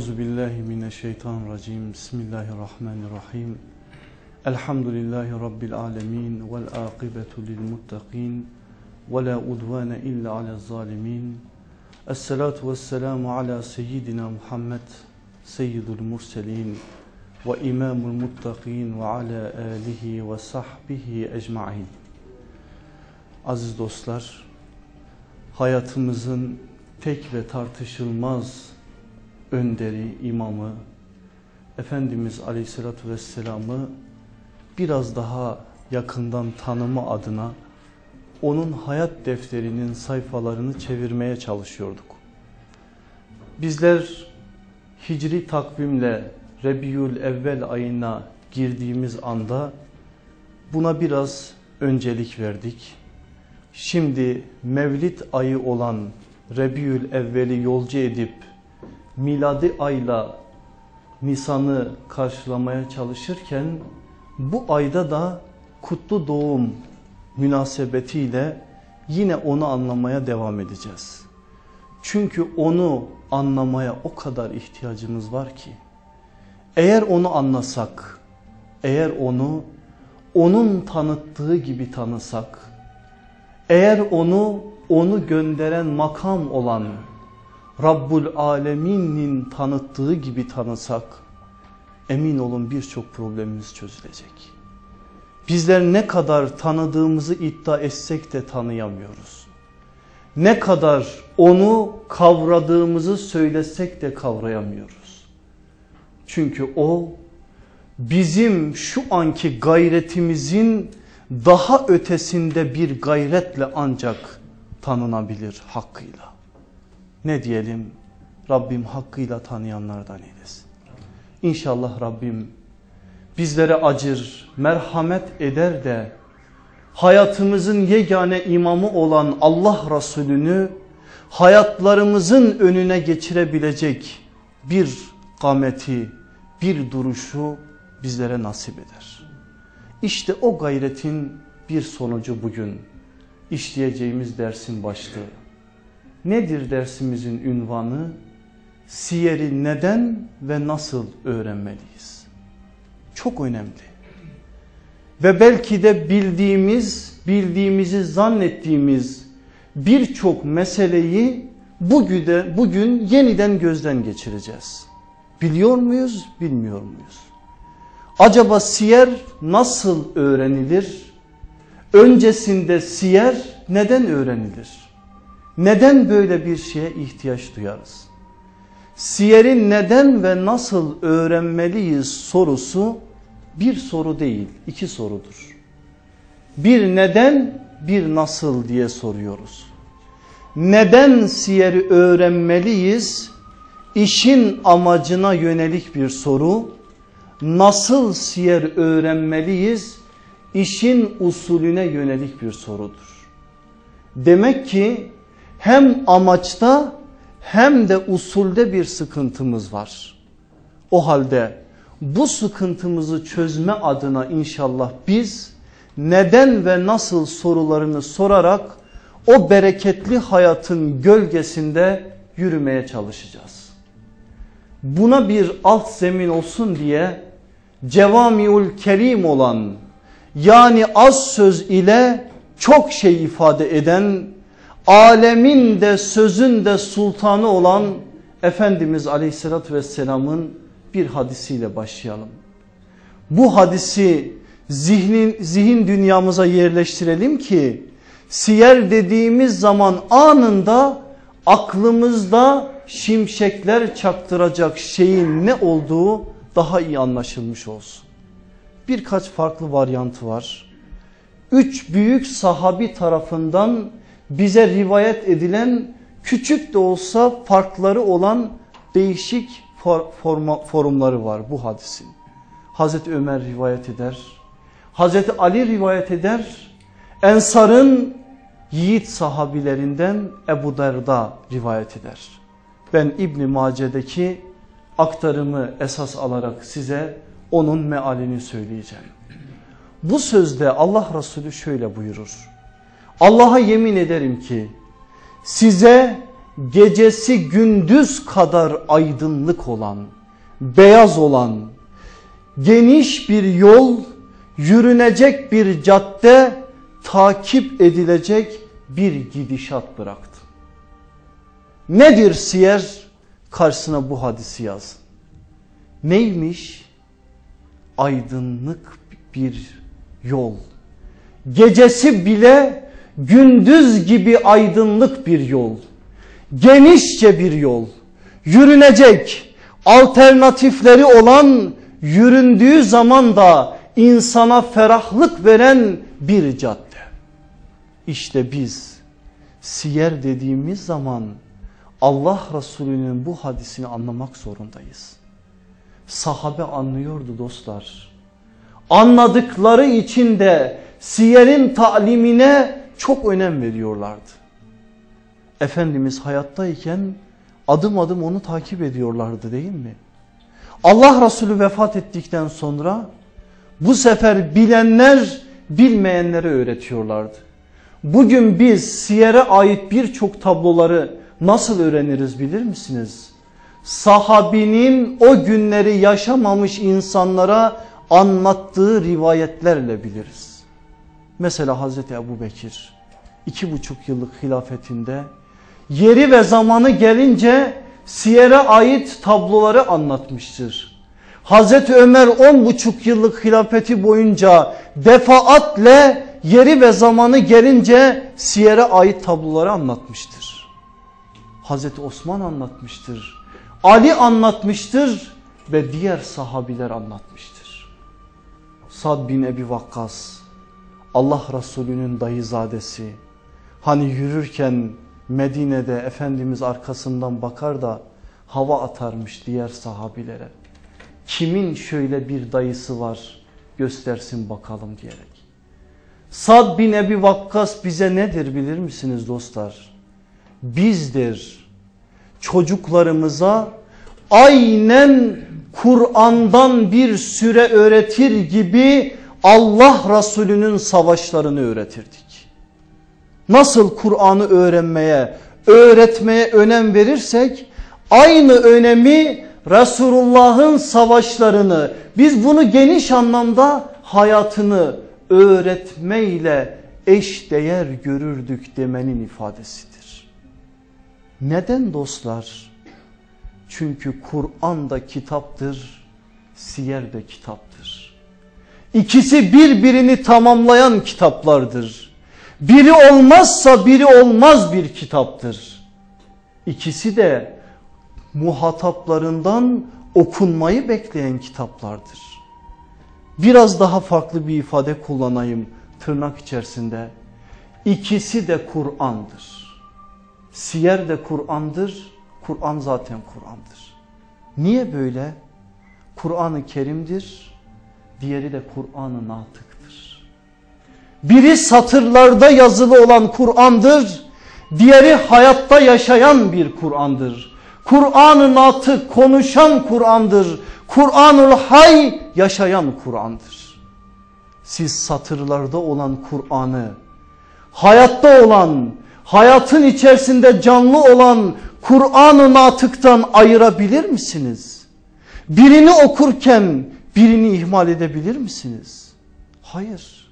Euzu billahi mineşşeytanirracim. Bismillahirrahmanirrahim. Elhamdülillahi rabbil alamin vel akibetu lil muttaqin ve la udvane illa alel zalimin. Esselatu vesselamu ala seyyidina Muhammed seyyidul murselin ve imamul muttaqin ve ala alihi ve sahbihi ecmaîn. Aziz dostlar, hayatımızın tek ve tartışılmaz önderi, imamı, Efendimiz Aleyhisselatü Vesselam'ı biraz daha yakından tanıma adına onun hayat defterinin sayfalarını çevirmeye çalışıyorduk. Bizler Hicri takvimle Rebiyül Evvel ayına girdiğimiz anda buna biraz öncelik verdik. Şimdi Mevlid ayı olan Rebiyül Evvel'i yolcu edip miladi ayla Nisan'ı karşılamaya çalışırken bu ayda da kutlu doğum münasebetiyle yine onu anlamaya devam edeceğiz. Çünkü onu anlamaya o kadar ihtiyacımız var ki, eğer onu anlasak, eğer onun tanıttığı gibi tanısak, eğer onu gönderen makam olan Rabbul Alemin'in tanıttığı gibi tanısak, emin olun birçok problemimiz çözülecek. Bizler ne kadar tanıdığımızı iddia etsek de tanıyamıyoruz. Ne kadar onu kavradığımızı söylesek de kavrayamıyoruz. Çünkü o bizim şu anki gayretimizin daha ötesinde bir gayretle ancak tanınabilir hakkıyla. Ne diyelim? Rabbim hakkıyla tanıyanlardan eylesin. İnşallah Rabbim bizlere acır, merhamet eder de hayatımızın yegane imamı olan Allah Resulü'nü hayatlarımızın önüne geçirebilecek bir kameti, bir duruşu bizlere nasip eder. İşte o gayretin bir sonucu bugün işleyeceğimiz dersin başlığı. Nedir dersimizin ünvanı? Siyeri neden ve nasıl öğrenmeliyiz? Çok önemli. Ve belki de bildiğimizi zannettiğimiz birçok meseleyi bugün yeniden gözden geçireceğiz. Biliyor muyuz, bilmiyor muyuz? Acaba siyer nasıl öğrenilir? Öncesinde siyer neden öğrenilir? Neden böyle bir şeye ihtiyaç duyarız? Siyeri neden ve nasıl öğrenmeliyiz sorusu bir soru değil, iki sorudur. Bir neden, bir nasıl diye soruyoruz. Neden siyeri öğrenmeliyiz? İşin amacına yönelik bir soru. Nasıl siyer öğrenmeliyiz? İşin usulüne yönelik bir sorudur. Demek ki hem amaçta hem de usulde bir sıkıntımız var. O halde bu sıkıntımızı çözme adına inşallah biz neden ve nasıl sorularını sorarak o bereketli hayatın gölgesinde yürümeye çalışacağız. Buna bir alt zemin olsun diye cevamiül kelim olan, yani az söz ile çok şey ifade eden, alemin de sözün de sultanı olan Efendimiz Aleyhisselatü Vesselam'ın bir hadisiyle başlayalım. Bu hadisi zihin dünyamıza yerleştirelim ki siyer dediğimiz zaman anında aklımızda şimşekler çaktıracak şeyin ne olduğu daha iyi anlaşılmış olsun. Birkaç farklı varyantı var. 3 büyük sahabi tarafından bize rivayet edilen, küçük de olsa farkları olan değişik forumları var bu hadisin. Hazreti Ömer rivayet eder, Hazreti Ali rivayet eder, Ensar'ın yiğit sahabilerinden Ebu Derda rivayet eder. Ben İbn-i Mace'deki aktarımı esas alarak size onun mealini söyleyeceğim. Bu sözde Allah Resulü şöyle buyurur. Allah'a yemin ederim ki size gecesi gündüz kadar aydınlık olan, beyaz olan, geniş bir yol, yürünecek bir cadde, takip edilecek bir gidişat bıraktı. Nedir siyer? Karşısına bu hadisi yazın. Neymiş? Aydınlık bir yol. Gecesi bile gündüz gibi aydınlık bir yol. Genişçe bir yol. Yürünecek, alternatifleri olan, yüründüğü zaman da insana ferahlık veren bir cadde. İşte biz siyer dediğimiz zaman Allah Resulü'nün bu hadisini anlamak zorundayız. Sahabe anlıyordu dostlar. Anladıkları için de siyerin talimine çok önem veriyorlardı. Efendimiz hayattayken adım adım onu takip ediyorlardı değil mi? Allah Resulü vefat ettikten sonra bu sefer bilenler bilmeyenlere öğretiyorlardı. Bugün biz siyere ait birçok tabloları nasıl öğreniriz bilir misiniz? Sahabinin o günleri yaşamamış insanlara anlattığı rivayetlerle biliriz. Mesela Hazreti Ebu Bekir 2,5 yıllık hilafetinde yeri ve zamanı gelince siyere ait tabloları anlatmıştır. Hazreti Ömer 10,5 yıllık hilafeti boyunca defaatle yeri ve zamanı gelince siyere ait tabloları anlatmıştır. Hazreti Osman anlatmıştır. Ali anlatmıştır ve diğer sahabiler anlatmıştır. Sad bin Ebi Vakkas, Allah Resulü'nün dayızadesi, hani yürürken Medine'de Efendimiz arkasından bakar da hava atarmış diğer sahabilere. Kimin şöyle bir dayısı var göstersin bakalım diyerek. Sad bin Ebi Vakkas bize nedir bilir misiniz dostlar? Bizdir çocuklarımıza aynen Kur'an'dan bir süre öğretir gibi Allah Resulü'nün savaşlarını öğretirdik. Nasıl Kur'an'ı öğretmeye önem verirsek aynı önemi Resulullah'ın savaşlarını, biz bunu geniş anlamda hayatını öğretmeyle eşdeğer görürdük demenin ifadesidir. Neden dostlar? Çünkü Kur'an da kitaptır, siyer de kitaptır. İkisi birbirini tamamlayan kitaplardır. Biri olmazsa biri olmaz bir kitaptır. İkisi de muhataplarından okunmayı bekleyen kitaplardır. Biraz daha farklı bir ifade kullanayım tırnak içerisinde. İkisi de Kur'an'dır. Siyer de Kur'an'dır, Kur'an zaten Kur'an'dır. Niye böyle? Kur'an-ı Kerim'dir, diğeri de Kur'an-ı Natık'tır. Biri satırlarda yazılı olan Kur'an'dır, diğeri hayatta yaşayan bir Kur'an'dır. Kur'an-ı Natık konuşan Kur'an'dır, Kur'an-ül Hay yaşayan Kur'an'dır. Siz satırlarda olan Kur'an'ı, hayatta olan, hayatın içerisinde canlı olan Kur'an-ı Natık'tan ayırabilir misiniz? Birini okurken birini ihmal edebilir misiniz? Hayır.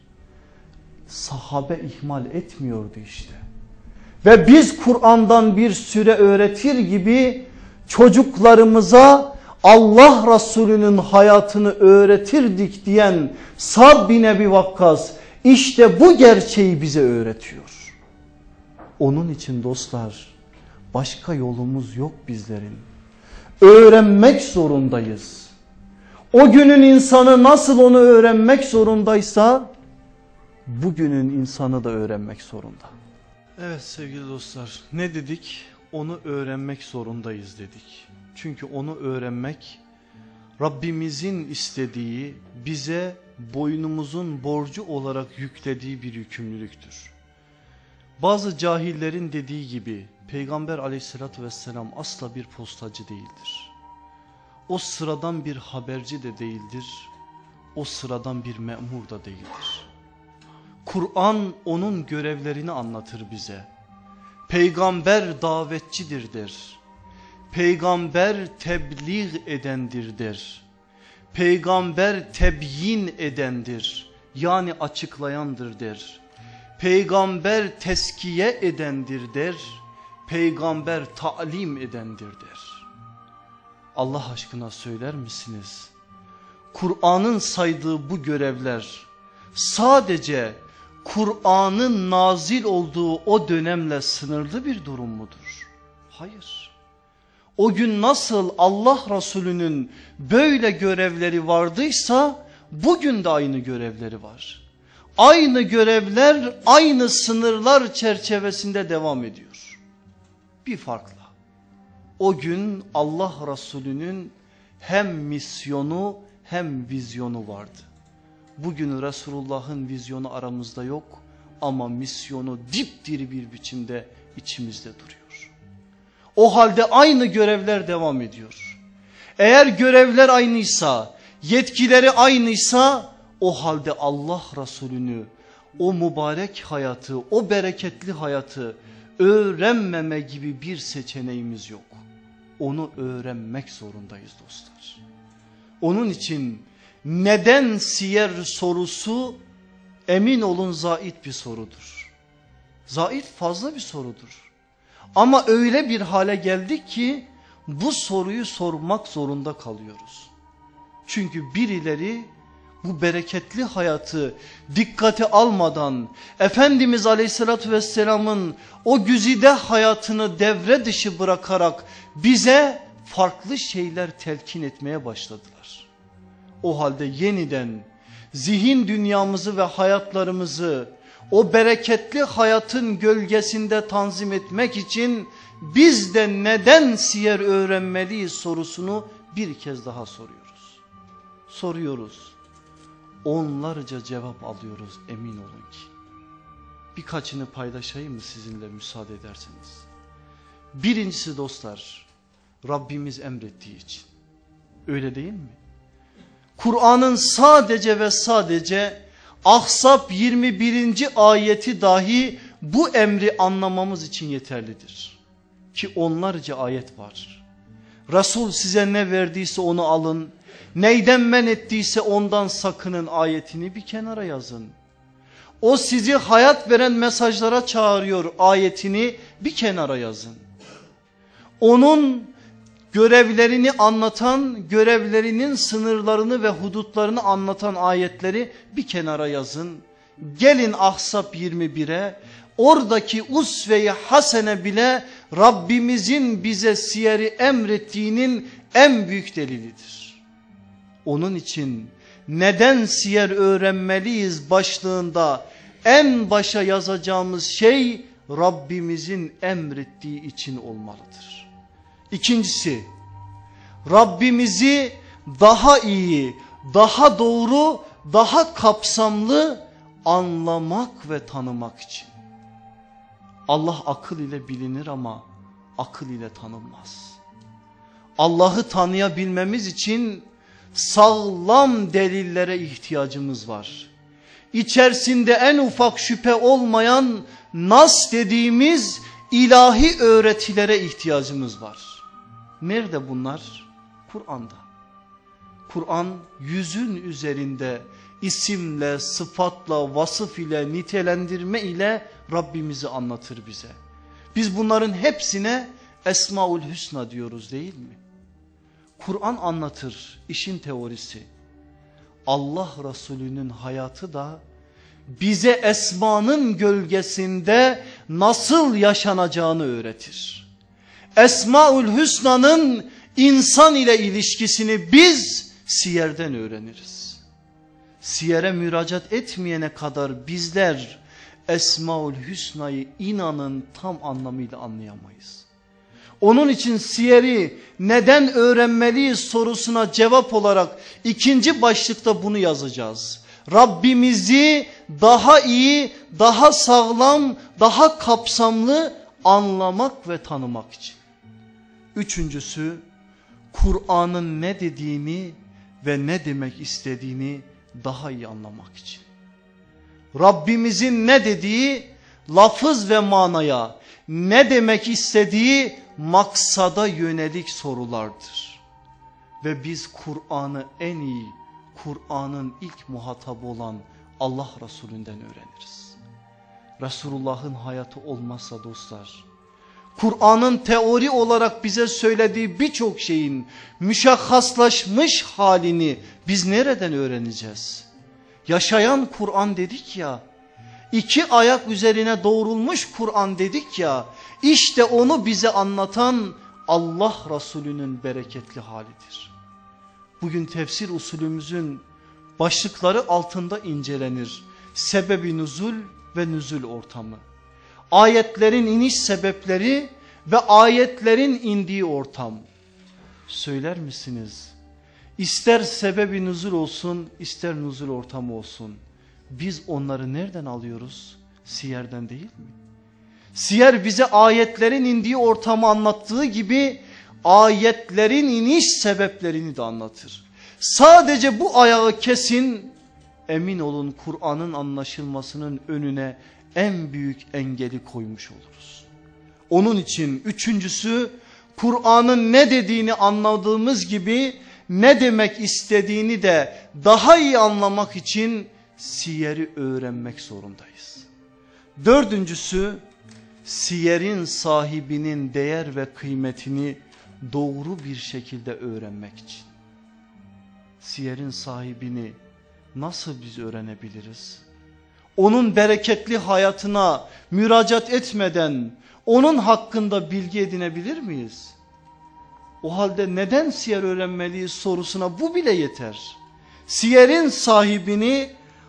Sahabe ihmal etmiyordu işte. Ve biz Kur'an'dan bir süre öğretir gibi çocuklarımıza Allah Resulü'nün hayatını öğretirdik diyen Sad bin Ebi Vakkas işte bu gerçeği bize öğretiyor. Onun için dostlar başka yolumuz yok bizlerin. Öğrenmek zorundayız. O günün insanı nasıl onu öğrenmek zorundaysa bugünün insanı da öğrenmek zorunda. Evet sevgili dostlar, ne dedik? Onu öğrenmek zorundayız dedik. Çünkü onu öğrenmek Rabbimizin istediği, bize boynumuzun borcu olarak yüklediği bir yükümlülüktür. Bazı cahillerin dediği gibi Peygamber aleyhissalatü vesselam asla bir postacı değildir. O sıradan bir haberci de değildir. O sıradan bir memur da değildir. Kur'an onun görevlerini anlatır bize. Peygamber davetçidir der. Peygamber tebliğ edendir der. Peygamber tebyin edendir. Yani açıklayandır der. Peygamber teskiye edendir der. Peygamber talim edendir der. Allah aşkına söyler misiniz? Kur'an'ın saydığı bu görevler sadece Kur'an'ın nazil olduğu o dönemle sınırlı bir durum mudur? Hayır. O gün nasıl Allah Resulü'nün böyle görevleri vardıysa bugün de aynı görevleri var. Aynı görevler aynı sınırlar çerçevesinde devam ediyor. Bir farkla. O gün Allah Resulü'nün hem misyonu hem vizyonu vardı. Bugün Resulullah'ın vizyonu aramızda yok ama misyonu dipdiri bir biçimde içimizde duruyor. O halde aynı görevler devam ediyor. Eğer görevler aynıysa, yetkileri aynıysa o halde Allah Resulü'nü, o mübarek hayatı, o bereketli hayatı öğrenmeme gibi bir seçeneğimiz yok. Onu öğrenmek zorundayız dostlar. Onun için neden siyer sorusu emin olun zait bir sorudur. Zait fazla bir sorudur. Ama öyle bir hale geldik ki bu soruyu sormak zorunda kalıyoruz. Çünkü birileri bu bereketli hayatı dikkate almadan Efendimiz Aleyhisselatü Vesselam'ın o güzide hayatını devre dışı bırakarak bize farklı şeyler telkin etmeye başladılar. O halde yeniden zihin dünyamızı ve hayatlarımızı o bereketli hayatın gölgesinde tanzim etmek için biz de neden siyer öğrenmeliyiz sorusunu bir kez daha soruyoruz. Soruyoruz. Onlarca cevap alıyoruz emin olun ki. Birkaçını paylaşayım mı sizinle müsaade ederseniz? Birincisi dostlar, Rabbimiz emrettiği için. Öyle değil mi? Kur'an'ın sadece ve sadece Ahzab 21. ayeti dahi bu emri anlamamız için yeterlidir. Ki onlarca ayet var. Resul size ne verdiyse onu alın. Neyden men ettiyse ondan sakının ayetini bir kenara yazın. O sizi hayat veren mesajlara çağırıyor ayetini bir kenara yazın. Onun görevlerini anlatan, görevlerinin sınırlarını ve hudutlarını anlatan ayetleri bir kenara yazın. Gelin Ahzab 21'e, oradaki usve-i hasene bile Rabbimizin bize siyeri emrettiğinin en büyük delilidir. Onun için neden siyer öğrenmeliyiz başlığında en başa yazacağımız şey Rabbimizin emrettiği için olmalıdır. İkincisi, Rabbimizi daha iyi, daha doğru, daha kapsamlı anlamak ve tanımak için. Allah akıl ile bilinir ama akıl ile tanınmaz. Allah'ı tanıyabilmemiz için sağlam delillere ihtiyacımız var. İçerisinde en ufak şüphe olmayan nas dediğimiz ilahi öğretilere ihtiyacımız var. Nerede bunlar? Kur'an'da. Kur'an 100'ün üzerinde isimle, sıfatla, vasıf ile, nitelendirme ile Rabbimizi anlatır bize. Biz bunların hepsine Esmaül Hüsna diyoruz değil mi? Kur'an anlatır, işin teorisi. Allah Resulü'nün hayatı da bize esmanın gölgesinde nasıl yaşanacağını öğretir. Esmaül Hüsna'nın insan ile ilişkisini biz siyerden öğreniriz. Siyere müracaat etmeyene kadar bizler Esmaül Hüsna'yı inanın tam anlamıyla anlayamayız. Onun için siyeri neden öğrenmeliyiz sorusuna cevap olarak ikinci başlıkta bunu yazacağız. Rabbimizi daha iyi, daha sağlam, daha kapsamlı anlamak ve tanımak için. Üçüncüsü, Kur'an'ın ne dediğini ve ne demek istediğini daha iyi anlamak için. Rabbimizin ne dediği lafız ve manaya, ne demek istediği maksada yönelik sorulardır. Ve biz Kur'an'ı en iyi, Kur'an'ın ilk muhatabı olan Allah Resulü'nden öğreniriz. Resulullah'ın hayatı olmazsa dostlar, Kur'an'ın teori olarak bize söylediği birçok şeyin müşahhaslaşmış halini biz nereden öğreneceğiz? Yaşayan Kur'an dedik ya, iki ayak üzerine doğrulmuş Kur'an dedik ya, işte onu bize anlatan Allah Resulü'nün bereketli halidir. Bugün tefsir usulümüzün başlıkları altında incelenir. Sebebi nüzul ve nüzul ortamı. Ayetlerin iniş sebepleri ve ayetlerin indiği ortam. Söyler misiniz? İster sebebi nüzul olsun, ister nüzul ortamı olsun. Biz onları nereden alıyoruz? Siyerden değil mi? Siyer bize ayetlerin indiği ortamı anlattığı gibi ayetlerin iniş sebeplerini de anlatır. Sadece bu ayağı kesin, emin olun Kur'an'ın anlaşılmasının önüne en büyük engeli koymuş oluruz. Onun için üçüncüsü, Kur'an'ın ne dediğini anladığımız gibi ne demek istediğini de daha iyi anlamak için siyeri öğrenmek zorundayız. Dördüncüsü, siyerin sahibinin değer ve kıymetini doğru bir şekilde öğrenmek için. Siyerin sahibini nasıl biz öğrenebiliriz? Onun bereketli hayatına müracaat etmeden onun hakkında bilgi edinebilir miyiz? O halde neden siyer öğrenmeliyiz sorusuna bu bile yeter. Siyerin sahibini,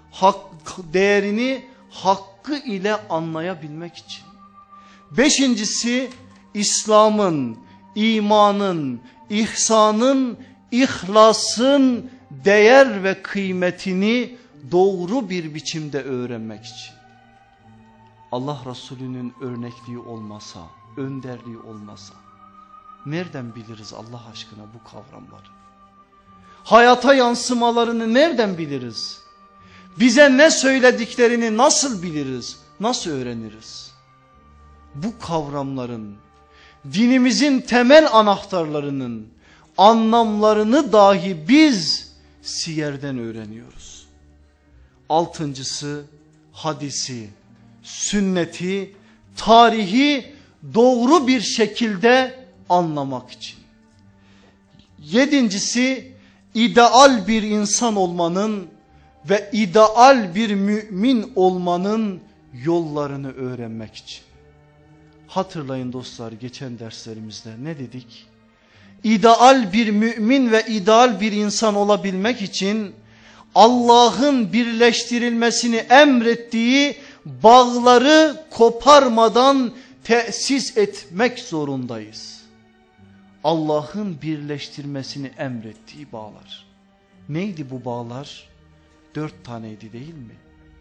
değerini hakkı ile anlayabilmek için. Beşincisi, İslam'ın, imanın, ihsanın, ihlasın değer ve kıymetini doğru bir biçimde öğrenmek için. Allah Resulü'nün örnekliği olmasa, önderliği olmasa nereden biliriz Allah aşkına bu kavramları? Hayata yansımalarını nereden biliriz? Bize ne söylediklerini nasıl biliriz? Nasıl öğreniriz? Bu kavramların, dinimizin temel anahtarlarının anlamlarını dahi biz siyerden öğreniyoruz. Altıncısı, hadisi, sünneti, tarihi doğru bir şekilde anlamak için. Yedincisi, ideal bir insan olmanın ve ideal bir mümin olmanın yollarını öğrenmek için. Hatırlayın dostlar, geçen derslerimizde ne dedik? İdeal bir mümin ve ideal bir insan olabilmek için Allah'ın birleştirilmesini emrettiği bağları koparmadan tesis etmek zorundayız. Allah'ın birleştirmesini emrettiği bağlar. Neydi bu bağlar? 4 taneydi değil mi?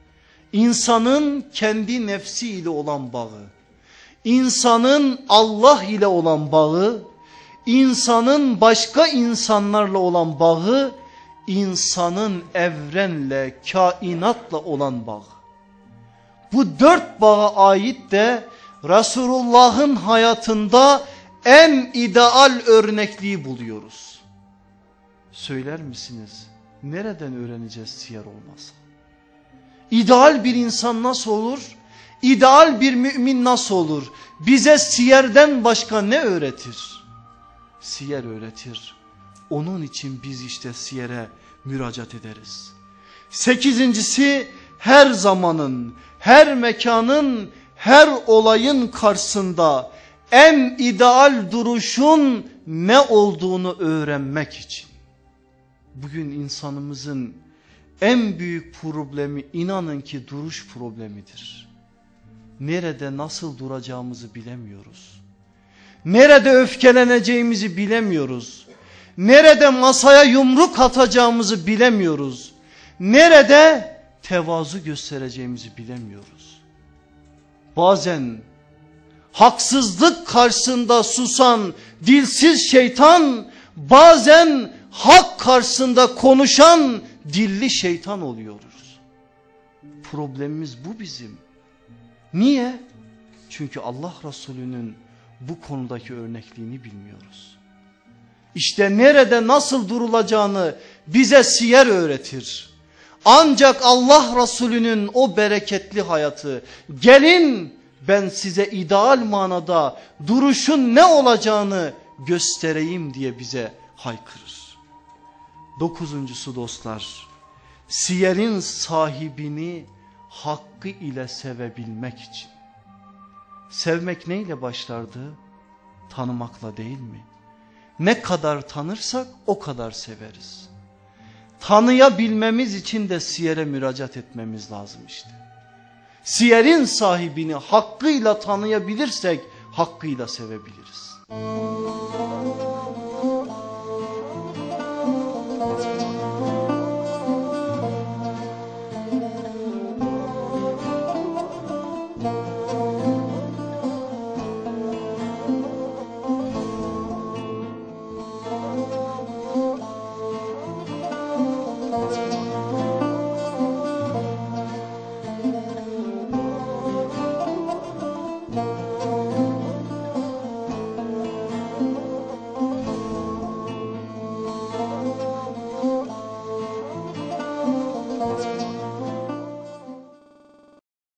İnsanın kendi nefsi ile olan bağı, insanın Allah ile olan bağı, insanın başka insanlarla olan bağı, insanın evrenle, kainatla olan bağı. Bu 4 bağa ait de Resulullah'ın hayatında en ideal örnekliği buluyoruz. Söyler misiniz? Nereden öğreneceğiz siyer olmasa? İdeal bir insan nasıl olur? İdeal bir mümin nasıl olur? Bize siyerden başka ne öğretir? Siyer öğretir. Onun için biz işte siyere müracaat ederiz. Sekizincisi, her zamanın, her mekanın, her olayın karşısında en ideal duruşun ne olduğunu öğrenmek için. Bugün insanımızın en büyük problemi inanın ki duruş problemidir. Nerede nasıl duracağımızı bilemiyoruz. Nerede öfkeleneceğimizi bilemiyoruz. Nerede masaya yumruk atacağımızı bilemiyoruz. Nerede tevazu göstereceğimizi bilemiyoruz. Bazen haksızlık karşısında susan dilsiz şeytan, bazen hak karşısında konuşan dilli şeytan oluyoruz. Problemimiz bu bizim. Niye? Çünkü Allah Resulü'nün bu konudaki örnekliğini bilmiyoruz. İşte nerede nasıl durulacağını bize siyer öğretir. Ancak Allah Resulü'nün o bereketli hayatı, gelin ben size ideal manada duruşun ne olacağını göstereyim diye bize haykırır. 9.'su dostlar, siyerin sahibini hakkı ile sevebilmek için. Sevmek neyle başlardı? Tanımakla değil mi? Ne kadar tanırsak o kadar severiz. Tanıyabilmemiz için de siyere müracaat etmemiz lazım işte. Siyerin sahibini hakkıyla tanıyabilirsek hakkıyla sevebiliriz.